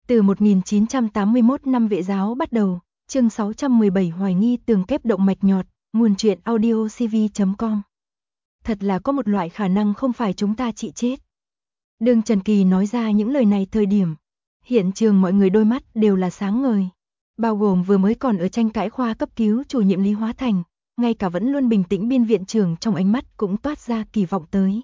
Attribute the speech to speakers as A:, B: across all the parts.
A: Từ 1981 năm vệ giáo bắt đầu, chương 617 hoài nghi tường kép động mạch nhọt, nguồn truyện audio cv.com. Thật là có một loại khả năng không phải chúng ta trị chết. Đường Trần Kỳ nói ra những lời này thời điểm, hiện trường mọi người đôi mắt đều là sáng ngời. Bao gồm vừa mới còn ở tranh cãi khoa cấp cứu chủ nhiệm Lý Hóa Thành, ngay cả vẫn luôn bình tĩnh biên viện trưởng trong ánh mắt cũng toát ra kỳ vọng tới.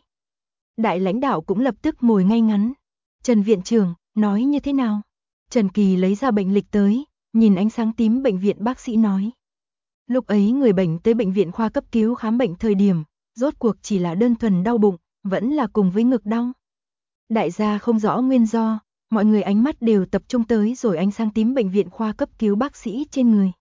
A: Đại lãnh đạo cũng lập tức ngồi ngay ngắn. Trần viện trưởng, nói như thế nào? Trần Kỳ lấy ra bệnh lịch tới, nhìn ánh sáng tím bệnh viện bác sĩ nói. Lúc ấy người bệnh tới bệnh viện khoa cấp cứu khám bệnh thời điểm, rốt cuộc chỉ là đơn thuần đau bụng, vẫn là cùng với ngực đau. Đại gia không rõ nguyên do, mọi người ánh mắt đều tập trung tới rồi ánh sáng tím bệnh viện khoa cấp cứu bác sĩ trên người.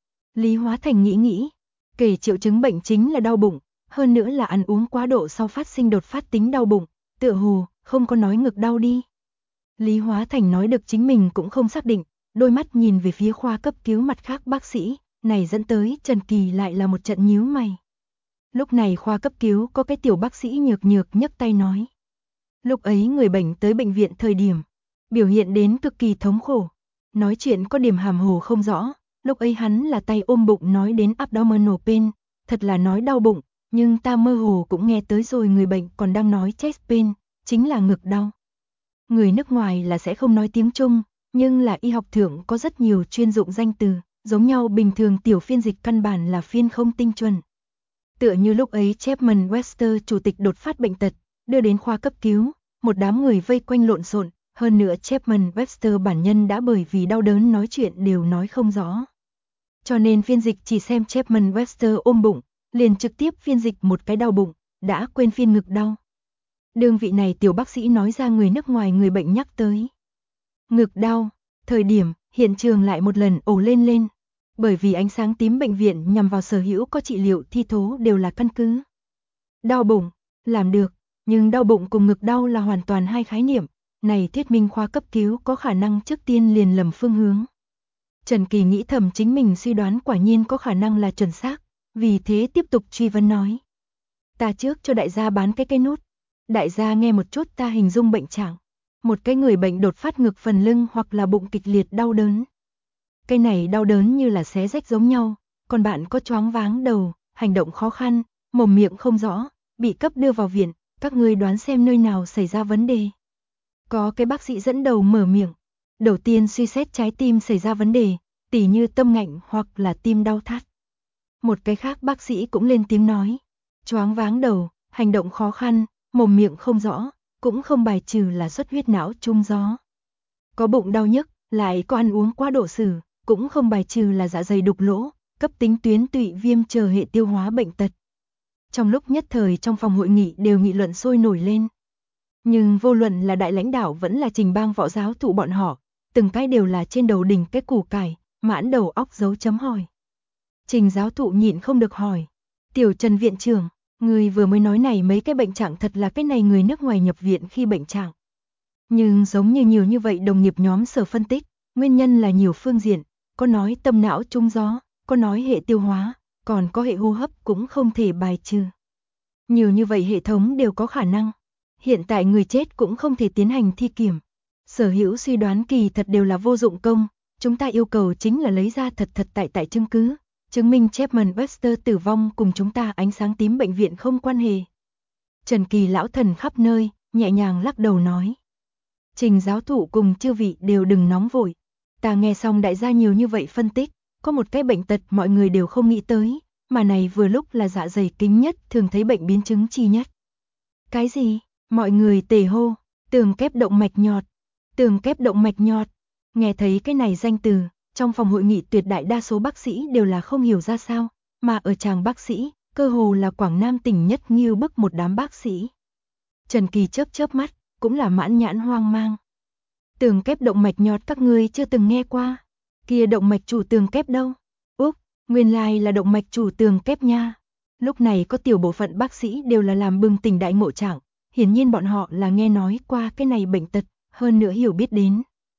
A: Lý Hóa Thành nghĩ, kể triệu chứng bệnh chính là đau bụng, hơn nữa là ăn uống quá độ sau phát sinh đột phát tính đau bụng, tựa hồ không có nói ngực đau đi. Lý Hóa Thành nói được chính mình cũng không xác định, đôi mắt nhìn về phía khoa cấp cứu mặt khác bác sĩ, này dẫn tới Trần Kỳ lại là một trận nhíu mày. Lúc này khoa cấp cứu có cái tiểu bác sĩ nhược nhấc tay nói. Lúc ấy người bệnh tới bệnh viện thời điểm, biểu hiện đến cực kỳ thống khổ, nói chuyện có điểm hàm hồ không rõ, lúc ấy hắn là tay ôm bụng nói đến abdominal pain, thật là nói đau bụng, nhưng ta mơ hồ cũng nghe tới rồi người bệnh còn đang nói chest pain, chính là ngực đau. Người nước ngoài là sẽ không nói tiếng Trung, nhưng là y học thượng có rất nhiều chuyên dụng danh từ, giống nhau bình thường tiểu phiên dịch căn bản là phiên không tinh chuẩn. Tựa như lúc ấy Chapman Webster chủ tịch đột phát bệnh tật, đưa đến khoa cấp cứu, một đám người vây quanh lộn xộn, hơn nữa Chapman Webster bản nhân đã bởi vì đau đớn nói chuyện đều nói không rõ. Cho nên phiên dịch chỉ xem Chapman Webster ôm bụng, liền trực tiếp phiên dịch một cái đau bụng, đã quên phiên ngực đau. Đương vị này tiểu bác sĩ nói ra người nước ngoài người bệnh nhắc tới. Ngực đau, thời điểm, hiện trường lại một lần ồ lên. Bởi vì ánh sáng tím bệnh viện nhằm vào sở hữu có trị liệu thi thố đều là căn cứ. Đau bụng, làm được, nhưng đau bụng cùng ngực đau là hoàn toàn hai khái niệm, này thuyết minh khoa cấp cứu có khả năng trước tiên liền lầm phương hướng. Trần Kỳ nghĩ thầm chính mình suy đoán quả nhiên có khả năng là chuẩn xác, vì thế tiếp tục truy vấn nói. Ta trước cho đại gia bán cái cây nút. Đại gia nghe một chút ta hình dung bệnh trạng. Một cái người bệnh đột phát ngực phần lưng hoặc là bụng kịch liệt đau đớn. Cái này đau đớn như là xé rách giống nhau, còn bạn có choáng váng đầu, hành động khó khăn, mồm miệng không rõ, bị cấp đưa vào viện, các ngươi đoán xem nơi nào xảy ra vấn đề. Có cái bác sĩ dẫn đầu mở miệng, đầu tiên suy xét trái tim xảy ra vấn đề, tỉ như tâm ngạnh hoặc là tim đau thắt. Một cái khác bác sĩ cũng lên tiếng nói, choáng váng đầu, hành động khó khăn, mồm miệng không rõ, cũng không bài trừ là xuất huyết não trung gió. Có bụng đau nhức, lại có ăn uống quá độ sử, cũng không bài trừ là dạ dày đục lỗ, cấp tính tuyến tụy viêm chờ hệ tiêu hóa bệnh tật. Trong lúc nhất thời trong phòng hội nghị đều nghị luận sôi nổi lên. Nhưng vô luận là đại lãnh đạo vẫn là Trình Bang võ giáo thụ bọn họ, từng cái đều là trên đầu đỉnh cái củ cải, mãn đầu óc dấu chấm hỏi. Trình giáo thụ nhịn không được hỏi, tiểu Trần viện trưởng, người vừa mới nói này mấy cái bệnh trạng thật là cái này người nước ngoài nhập viện khi bệnh trạng. Nhưng giống như nhiều như vậy đồng nghiệp nhóm sở phân tích, nguyên nhân là nhiều phương diện, có nói tâm não trung gió, có nói hệ tiêu hóa, còn có hệ hô hấp cũng không thể bài trừ. Nhiều như vậy hệ thống đều có khả năng. Hiện tại người chết cũng không thể tiến hành thi kiểm. Sở hữu suy đoán kỳ thật đều là vô dụng công, chúng ta yêu cầu chính là lấy ra thật tại chứng cứ, chứng minh Chapman Webster tử vong cùng chúng ta ánh sáng tím bệnh viện không quan hệ. Trần Kỳ lão thần khắp nơi, nhẹ nhàng lắc đầu nói. Trình giáo thụ cùng chư vị đều đừng nóng vội. Ta nghe xong đại gia nhiều như vậy phân tích, có một cái bệnh tật mọi người đều không nghĩ tới, mà này vừa lúc là dạ dày kính nhất thường thấy bệnh biến chứng chi nhất. Cái gì? Mọi người tề hô, tường kép động mạch nhọt. Tường kép động mạch nhọt. Nghe thấy cái này danh từ, trong phòng hội nghị tuyệt đại đa số bác sĩ đều là không hiểu ra sao, mà ở tràng bác sĩ, cơ hồ là Quảng Nam tỉnh nhất nghiêu bức một đám bác sĩ. Trần Kỳ chớp mắt, cũng là mãn nhãn hoang mang. Tường kép động mạch nhọt các ngươi chưa từng nghe qua. Kia động mạch chủ tường kép đâu? Úp, nguyên lai là động mạch chủ tường kép nha. Lúc này có tiểu bộ phận bác sĩ đều là làm bừng tỉnh đại ngộ trạng, hiển nhiên bọn họ là nghe nói qua cái này bệnh tật, hơn nữa hiểu biết đến.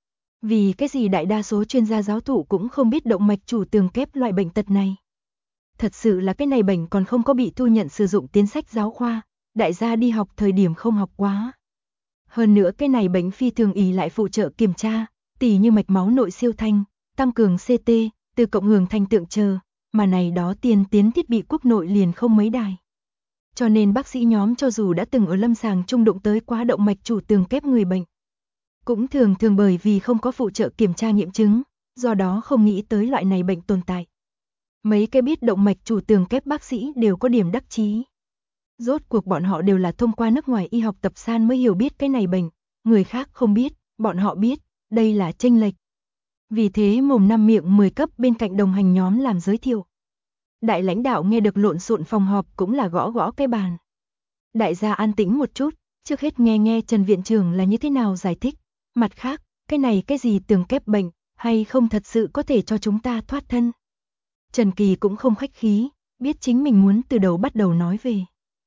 A: Vì cái gì đại đa số chuyên gia giáo thụ cũng không biết động mạch chủ tường kép loại bệnh tật này. Thật sự là cái này bệnh còn không có bị thu nhận sử dụng tiến sách giáo khoa, đại gia đi học thời điểm không học quá. Hơn nữa cái này bệnh phi thường ỷ lại phụ trợ kiểm tra, tỉ như mạch máu nội siêu thanh, tăng cường CT, từ cộng hưởng thành tượng chờ, mà này đó tiên tiến thiết bị quốc nội liền không mấy đài. Cho nên bác sĩ nhóm cho dù đã từng ở lâm sàng trung đụng tới quá động mạch chủ tường kép người bệnh, cũng thường bởi vì không có phụ trợ kiểm tra nghiệm chứng, do đó không nghĩ tới loại này bệnh tồn tại. Mấy cái biết động mạch chủ tường kép bác sĩ đều có điểm đắc chí. Rốt cuộc bọn họ đều là thông qua nước ngoài y học tập san mới hiểu biết cái này bệnh, người khác không biết, bọn họ biết, đây là chênh lệch. Vì thế mồm năm miệng 10 cấp bên cạnh đồng hành nhóm làm giới thiệu. Đại lãnh đạo nghe được lộn xộn phòng họp cũng là gõ gõ cái bàn. Đại gia an tĩnh một chút, trước hết nghe Trần viện trưởng là như thế nào giải thích. Mặt khác, cái này cái gì tường kép bệnh, hay không thật sự có thể cho chúng ta thoát thân. Trần Kỳ cũng không khách khí, biết chính mình muốn từ đầu bắt đầu nói về.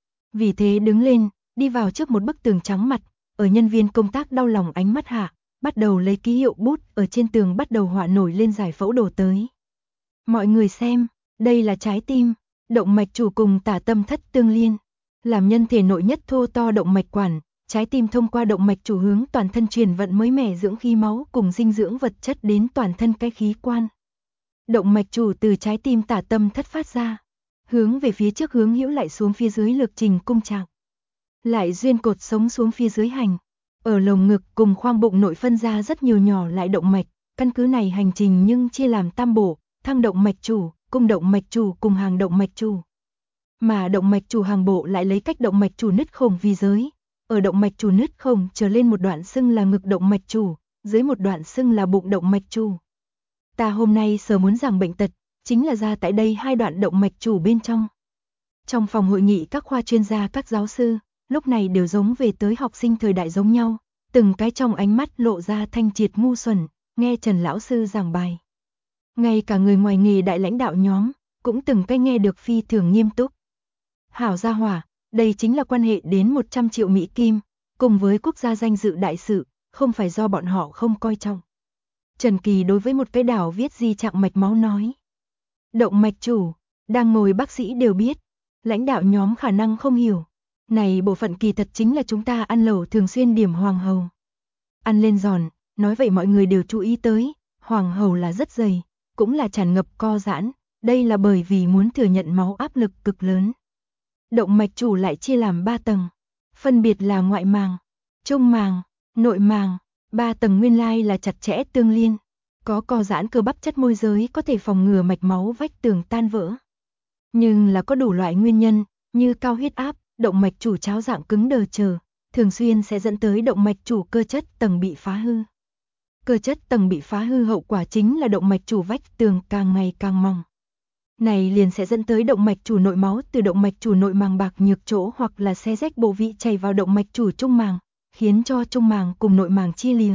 A: Vì thế đứng lên, đi vào trước một bức tường trắng mặt, ở nhân viên công tác đau lòng ánh mắt hạ, bắt đầu lấy ký hiệu bút ở trên tường bắt đầu họa nổi lên giải phẫu đồ tới. Mọi người xem, đây là trái tim, động mạch chủ cùng tả tâm thất tương liên, làm nhân thể nội nhất thô to động mạch quản, trái tim thông qua động mạch chủ hướng toàn thân truyền vận mới mẻ dưỡng khí máu cùng dinh dưỡng vật chất đến toàn thân cái khí quan. Động mạch chủ từ trái tim tả tâm thất phát ra, hướng về phía trước hướng hữu lại xuống phía dưới lược trình cung trạng. Lại duyên cột sống xuống phía dưới hành. Ở lồng ngực cùng khoang bụng nội phân ra rất nhiều nhỏ lại động mạch, căn cứ này hành trình nhưng chia làm tam bộ, thăng động mạch chủ, cung động mạch chủ cùng hàng động mạch chủ. Mà động mạch chủ hàng bộ lại lấy cách động mạch chủ nứt khổng vì giới. Ở động mạch chủ nứt khổng trở lên một đoạn xưng là ngực động mạch chủ, dưới một đoạn xưng là bụng động mạch chủ. Ta hôm nay sở muốn giảng bệnh tật, chính là ra tại đây hai đoạn động mạch chủ bên trong. Trong phòng hội nghị các khoa chuyên gia các giáo sư, lúc này đều giống về tới học sinh thời đại giống nhau, từng cái trong ánh mắt lộ ra thanh triệt ngu xuẩn, nghe Trần lão sư giảng bài. Ngay cả người ngoài nghề đại lãnh đạo nhóm, cũng từng cái nghe được phi thường nghiêm túc. Hảo gia hỏa, đây chính là quan hệ đến 100 triệu Mỹ Kim, cùng với quốc gia danh dự đại sự, không phải do bọn họ không coi trọng. Trần Kỳ đối với một cái đảo viết di trạng mạch máu nói. Động mạch chủ, đang ngồi bác sĩ đều biết, lãnh đạo nhóm khả năng không hiểu. Này bộ phận kỳ thật chính là chúng ta ăn lẩu thường xuyên điểm hoàng hầu. Ăn lên giòn, nói vậy mọi người đều chú ý tới, hoàng hầu là rất dày, cũng là tràn ngập co giãn, đây là bởi vì muốn thừa nhận máu áp lực cực lớn. Động mạch chủ lại chia làm 3 tầng, phân biệt là ngoại màng, trung màng, nội màng, 3 tầng nguyên lai là chặt chẽ tương liên, có co giãn cơ bắp chất môi giới có thể phòng ngừa mạch máu vách tường tan vỡ. Nhưng là có đủ loại nguyên nhân, như cao huyết áp, động mạch chủ cháo dạng cứng đờ chờ, thường xuyên sẽ dẫn tới động mạch chủ cơ chất tầng bị phá hư. Cơ chất tầng bị phá hư hậu quả chính là động mạch chủ vách tường càng ngày càng mỏng. Này liền sẽ dẫn tới động mạch chủ nội máu từ động mạch chủ nội màng bạc nhược chỗ hoặc là xé rách bộ vị chảy vào động mạch chủ trung màng, khiến cho trung màng cùng nội màng chia lìa.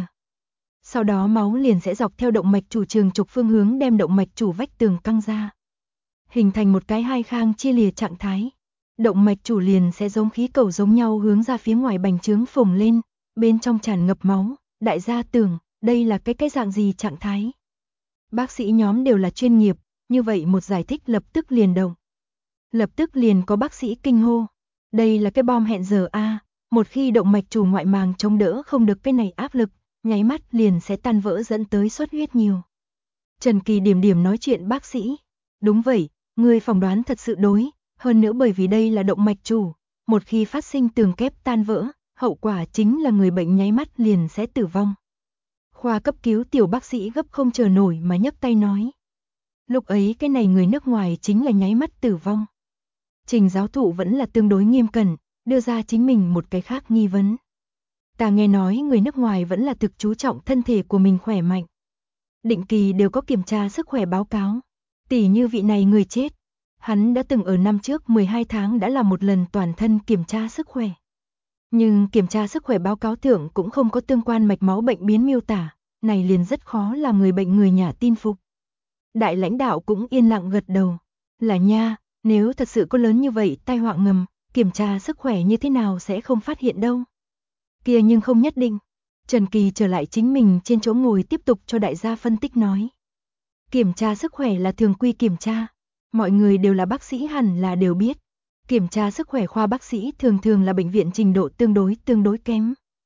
A: Sau đó máu liền sẽ dọc theo động mạch chủ trường trục phương hướng đem động mạch chủ vách tường căng ra, hình thành một cái hai khang chia lìa trạng thái. Động mạch chủ liền sẽ giống khí cầu giống nhau hướng ra phía ngoài bành trướng phồng lên, bên trong tràn ngập máu, đại gia tưởng, đây là cái dạng gì trạng thái. Bác sĩ nhóm đều là chuyên nghiệp, như vậy một giải thích lập tức liền động. Lập tức liền có bác sĩ kinh hô, đây là cái bom hẹn giờ a, một khi động mạch chủ ngoại màng chống đỡ không được cái này áp lực, nháy mắt liền sẽ tan vỡ dẫn tới xuất huyết nhiều. Trần Kỳ điểm nói chuyện bác sĩ, đúng vậy, người phỏng đoán thật sự đối. Hơn nữa bởi vì đây là động mạch chủ, một khi phát sinh tường kép tan vỡ, hậu quả chính là người bệnh nháy mắt liền sẽ tử vong. Khoa cấp cứu tiểu bác sĩ gấp không chờ nổi mà nhấc tay nói. Lúc ấy cái này người nước ngoài chính là nháy mắt tử vong. Trình giáo thụ vẫn là tương đối nghiêm cẩn, đưa ra chính mình một cái khác nghi vấn. Ta nghe nói người nước ngoài vẫn là thực chú trọng thân thể của mình khỏe mạnh. Định kỳ đều có kiểm tra sức khỏe báo cáo. Tỉ như vị này người chết. Hắn đã từng ở năm trước 12 tháng đã làm một lần toàn thân kiểm tra sức khỏe. Nhưng kiểm tra sức khỏe báo cáo thượng cũng không có tương quan mạch máu bệnh biến miêu tả, này liền rất khó làm người bệnh người nhà tin phục. Đại lãnh đạo cũng yên lặng gật đầu, là nha, nếu thật sự có lớn như vậy tai họa ngầm, kiểm tra sức khỏe như thế nào sẽ không phát hiện đâu. Kia nhưng không nhất định. Trần Kỳ trở lại chính mình trên chỗ ngồi tiếp tục cho đại gia phân tích nói. Kiểm tra sức khỏe là thường quy kiểm tra. Mọi người đều là bác sĩ hẳn là đều biết. Kiểm tra sức khỏe khoa bác sĩ thường là bệnh viện trình độ tương đối kém.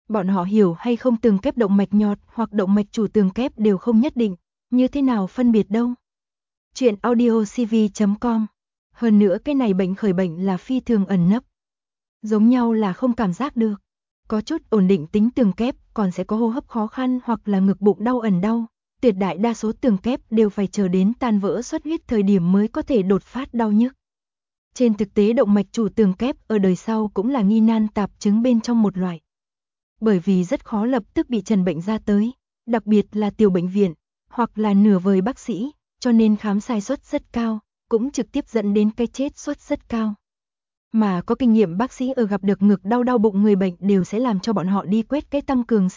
A: Bọn họ hiểu hay không tường kép động mạch nhọt hoặc động mạch chủ tường kép đều không nhất định, như thế nào phân biệt đâu. Chuyện audiocv.com. Hơn nữa cái này bệnh khởi bệnh là phi thường ẩn nấp. Giống nhau là không cảm giác được. Có chút ổn định tính tường kép còn sẽ có hô hấp khó khăn hoặc là ngực bụng đau ẩn đau. Tuyệt đại đa số tường kép đều phải chờ đến tan vỡ xuất huyết thời điểm mới có thể đột phát đau nhức. Trên thực tế động mạch chủ tường kép ở đời sau cũng là nghi nan tạp chứng bên trong một loại. Bởi vì rất khó lập tức bị trần bệnh ra tới, đặc biệt là tiểu bệnh viện, hoặc là nửa vời bác sĩ, cho nên khám sai suất rất cao, cũng trực tiếp dẫn đến cái chết suất rất cao. Mà có kinh nghiệm bác sĩ ở gặp được ngực đau bụng người bệnh đều sẽ làm cho bọn họ đi quét cái tăng cường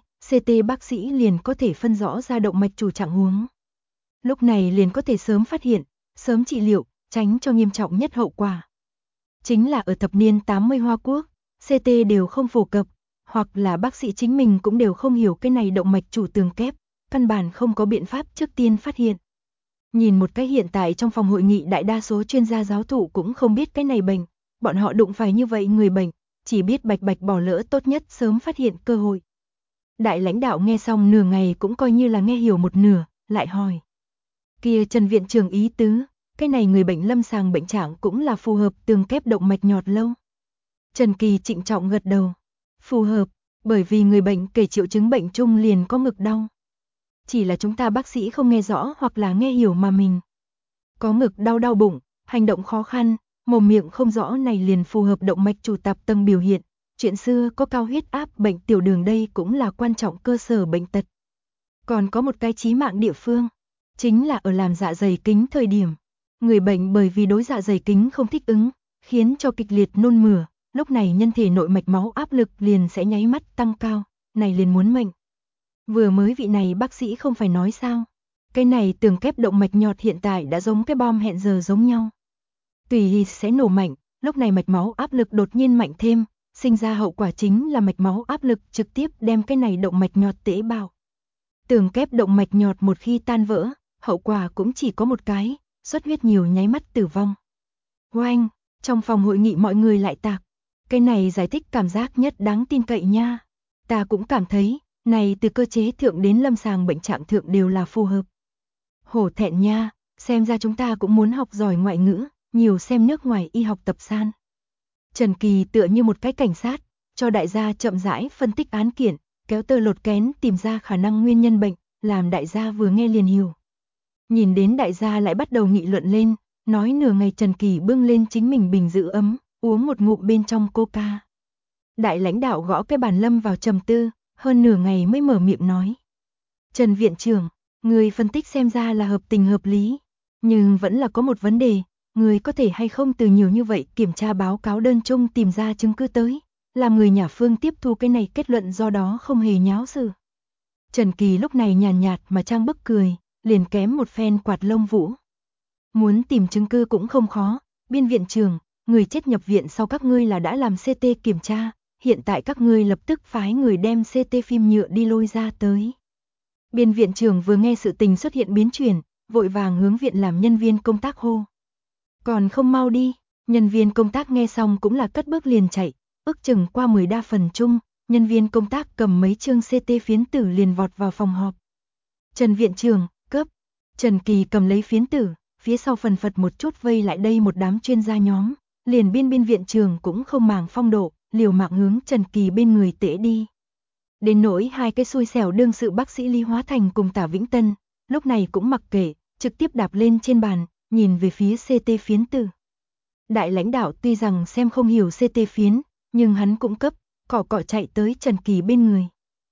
A: CT bác sĩ liền có thể phân rõ ra động mạch chủ trạng huống. Lúc này liền có thể sớm phát hiện, sớm trị liệu, tránh cho nghiêm trọng nhất hậu quả. Chính là ở thập niên 80 Hoa Quốc, CT đều không phổ cập, hoặc là bác sĩ chính mình cũng đều không hiểu cái này động mạch chủ tường kép, căn bản không có biện pháp trước tiên phát hiện. Nhìn một cái hiện tại trong phòng hội nghị đại đa số chuyên gia giáo thụ cũng không biết cái này bệnh, bọn họ đụng phải như vậy người bệnh, chỉ biết bạch bỏ lỡ tốt nhất sớm phát hiện cơ hội. Đại lãnh đạo nghe xong nửa ngày cũng coi như là nghe hiểu một nửa, lại hỏi. Kia Trần viện trưởng ý tứ, cái này người bệnh lâm sàng bệnh trạng cũng là phù hợp tường kép động mạch nhọt lâu. Trần Kỳ trịnh trọng gật đầu. Phù hợp, bởi vì người bệnh kể triệu chứng bệnh chung liền có ngực đau. Chỉ là chúng ta bác sĩ không nghe rõ hoặc là nghe hiểu mà mình. Có ngực đau bụng, hành động khó khăn, mồm miệng không rõ này liền phù hợp động mạch chủ tạp tầng biểu hiện. Chuyện xưa có cao huyết áp bệnh tiểu đường đây cũng là quan trọng cơ sở bệnh tật. Còn có một cái chí mạng địa phương, chính là ở làm dạ dày kính thời điểm. Người bệnh bởi vì đối dạ dày kính không thích ứng, khiến cho kịch liệt nôn mửa, lúc này nhân thể nội mạch máu áp lực liền sẽ nháy mắt tăng cao, này liền muốn mệnh. Vừa mới vị này bác sĩ không phải nói sao, cái này tường kép động mạch nhọt hiện tại đã giống cái bom hẹn giờ giống nhau. Tùy sẽ nổ mạnh, lúc này mạch máu áp lực đột nhiên mạnh thêm, sinh ra hậu quả chính là mạch máu áp lực trực tiếp đem cái này động mạch nhọt tế bào. Tường kép động mạch nhọt một khi tan vỡ, hậu quả cũng chỉ có một cái, xuất huyết nhiều nháy mắt tử vong. Oanh, trong phòng hội nghị mọi người lại tạc. Cái này giải thích cảm giác nhất đáng tin cậy nha. Ta cũng cảm thấy, này từ cơ chế thượng đến lâm sàng bệnh trạng thượng đều là phù hợp. Hổ thẹn nha, xem ra chúng ta cũng muốn học giỏi ngoại ngữ, nhiều xem nước ngoài y học tập san. Trần Kỳ tựa như một cái cảnh sát, cho đại gia chậm rãi phân tích án kiện, kéo tơ lột kén tìm ra khả năng nguyên nhân bệnh, làm đại gia vừa nghe liền hiểu. Nhìn đến đại gia lại bắt đầu nghị luận lên, nói nửa ngày Trần Kỳ bưng lên chính mình bình giữ ấm, uống một ngụm bên trong coca. Đại lãnh đạo gõ cái bàn lâm vào trầm tư, hơn nửa ngày mới mở miệng nói. Trần viện trưởng, người phân tích xem ra là hợp tình hợp lý, nhưng vẫn là có một vấn đề, người có thể hay không từ nhiều như vậy kiểm tra báo cáo đơn chung tìm ra chứng cứ tới, làm người nhà Phương tiếp thu cái này kết luận do đó không hề nháo sự. Trần Kỳ lúc này nhàn nhạt mà trang bức cười, liền kém một phen quạt lông vũ. Muốn tìm chứng cứ cũng không khó, biên viện trưởng, người chết nhập viện sau các ngươi là đã làm CT kiểm tra, hiện tại các ngươi lập tức phái người đem CT phim nhựa đi lôi ra tới. Biên viện trưởng vừa nghe sự tình xuất hiện biến chuyển, vội vàng hướng viện làm nhân viên công tác hô. Còn không mau đi, nhân viên công tác nghe xong cũng là cất bước liền chạy, ước chừng qua 10 đa phần chung, nhân viên công tác cầm mấy chương CT phiến tử liền vọt vào phòng họp. Trần viện trưởng, cấp. Trần Kỳ cầm lấy phiến tử, phía sau phần phật một chút vây lại đây một đám chuyên gia nhóm, liền biên viện trưởng cũng không màng phong độ, liều mạng hướng Trần Kỳ bên người tễ đi. Đến nỗi hai cái xui xẻo đương sự bác sĩ Lý Hóa Thành cùng Tả Vĩnh Tân, lúc này cũng mặc kệ, trực tiếp đạp lên trên bàn, nhìn về phía CT phiến tử. Đại lãnh đạo tuy rằng xem không hiểu CT phiến, nhưng hắn cũng cấp, cọ chạy tới Trần Kỳ bên người.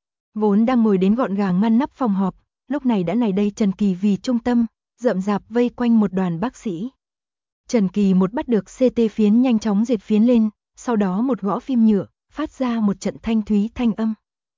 A: Vốn đang ngồi đến gọn gàng ngăn nắp phòng họp, lúc này đã này đây Trần Kỳ vì trung tâm, rậm rạp vây quanh một đoàn bác sĩ. Trần Kỳ một bắt được CT phiến nhanh chóng dệt phiến lên, sau đó một gõ phim nhựa, phát ra một trận thanh thúy thanh âm.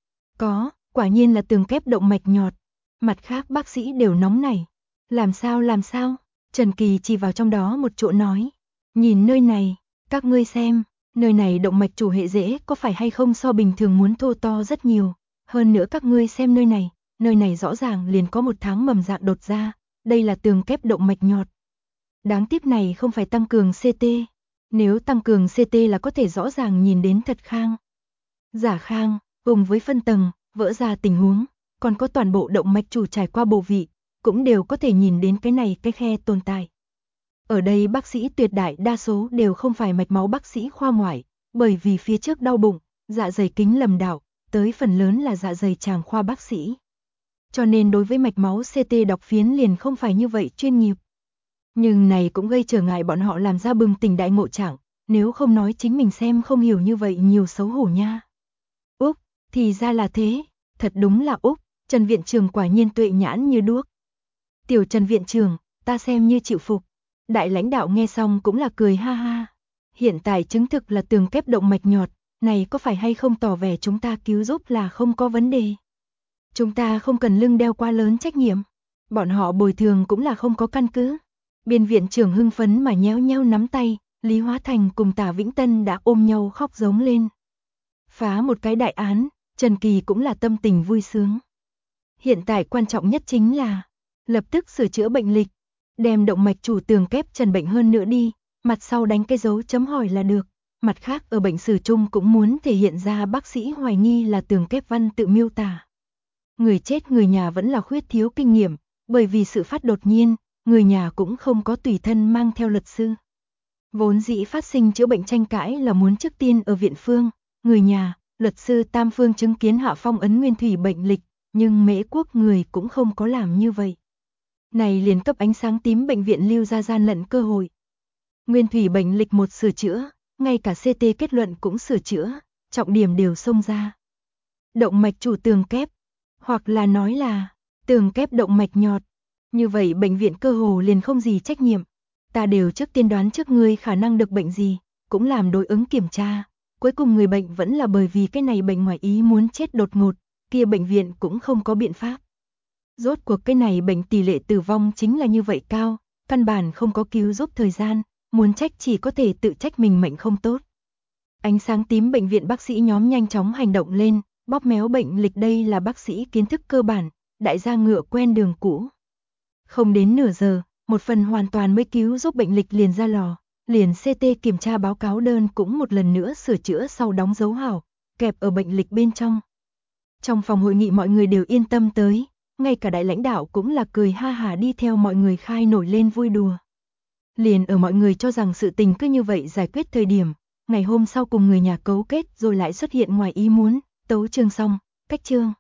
A: Có, quả nhiên là tường kép động mạch nhọt. Mặt khác bác sĩ đều nóng nảy. Làm sao? Trần Kỳ chỉ vào trong đó một chỗ nói. Nhìn nơi này, các ngươi xem, nơi này động mạch chủ hệ rễ có phải hay không so bình thường muốn thô to rất nhiều. Hơn nữa các ngươi xem nơi này rõ ràng liền có một tháng mầm dạng đột ra, đây là tường kép động mạch nhọt. Đáng tiếc này không phải tăng cường CT, nếu tăng cường CT là có thể rõ ràng nhìn đến thật khang. Giả khang, cùng với phân tầng, vỡ ra tình huống, còn có toàn bộ động mạch chủ trải qua bộ vị, cũng đều có thể nhìn đến cái này cái khe tồn tại. Ở đây bác sĩ tuyệt đại đa số đều không phải mạch máu bác sĩ khoa ngoại, bởi vì phía trước đau bụng, dạ dày kính lầm đạo, tới phần lớn là dạ dày tràng khoa bác sĩ. Cho nên đối với mạch máu CT đọc phiến liền không phải như vậy chuyên nghiệp. Nhưng này cũng gây trở ngại bọn họ làm ra bừng tỉnh đại ngộ trạng, nếu không nói chính mình xem không hiểu như vậy nhiều xấu hổ nha. Úc, thì ra là thế, thật đúng là Úc, Trần viện trưởng quả nhiên tuệ nhãn như đuốc. Tiểu Trần viện trưởng, ta xem như chịu phục. Đại lãnh đạo nghe xong cũng là cười ha ha. Hiện tại chứng thực là tường kép động mạch nhọt, này có phải hay không tỏ vẻ chúng ta cứu giúp là không có vấn đề. Chúng ta không cần lưng đeo quá lớn trách nhiệm. Bọn họ bồi thường cũng là không có căn cứ. Biên viện trưởng hưng phấn mà nhéo nhéo nắm tay, Lý Hóa Thành cùng Tả Vĩnh Tân đã ôm nhau khóc giống lên. Phá một cái đại án, Trần Kỳ cũng là tâm tình vui sướng. Hiện tại quan trọng nhất chính là lập tức sửa chữa bệnh lịch, đem động mạch chủ tường kép trần bệnh hơn nữa đi, mặt sau đánh cái dấu chấm hỏi là được. Mặt khác ở bệnh sử chung cũng muốn thể hiện ra bác sĩ hoài nghi là tường kép văn tự miêu tả. Người chết người nhà vẫn là khuyết thiếu kinh nghiệm, bởi vì sự phát đột nhiên, người nhà cũng không có tùy thân mang theo luật sư. Vốn dĩ phát sinh chữa bệnh tranh cãi là muốn trước tiên ở viện phương, người nhà, luật sư tam phương chứng kiến hạ phong ấn nguyên thủy bệnh lịch, nhưng Mễ Quốc người cũng không có làm như vậy. Này liền cấp ánh sáng tím bệnh viện lưu ra gian lận cơ hội. Nguyên thủy bệnh lịch một sửa chữa, ngay cả CT kết luận cũng sửa chữa, trọng điểm đều xông ra. Động mạch chủ tường kép, hoặc là nói là tường kép động mạch nhọt. Như vậy bệnh viện cơ hồ liền không gì trách nhiệm. Ta đều trước tiên đoán trước ngươi khả năng được bệnh gì, cũng làm đối ứng kiểm tra. Cuối cùng người bệnh vẫn là bởi vì cái này bệnh ngoài ý muốn chết đột ngột, kia bệnh viện cũng không có biện pháp. Rốt cuộc cái này bệnh tỷ lệ tử vong chính là như vậy cao, căn bản không có cứu giúp thời gian, muốn trách chỉ có thể tự trách mình mệnh không tốt. Ánh sáng tím bệnh viện bác sĩ nhóm nhanh chóng hành động lên, bóp méo bệnh lịch đây là bác sĩ kiến thức cơ bản, đại gia ngựa quen đường cũ. Không đến nửa giờ, một phần hoàn toàn mới cứu giúp bệnh lịch liền ra lò, liền CT kiểm tra báo cáo đơn cũng một lần nữa sửa chữa sau đóng dấu hảo, kẹp ở bệnh lịch bên trong. Trong phòng hội nghị mọi người đều yên tâm tới, ngay cả đại lãnh đạo cũng là cười ha hả đi theo mọi người khai nổi lên vui đùa. Liền ở mọi người cho rằng sự tình cứ như vậy giải quyết thời điểm, ngày hôm sau cùng người nhà cấu kết rồi lại xuất hiện ngoài ý muốn, tấu chương xong, cách chương.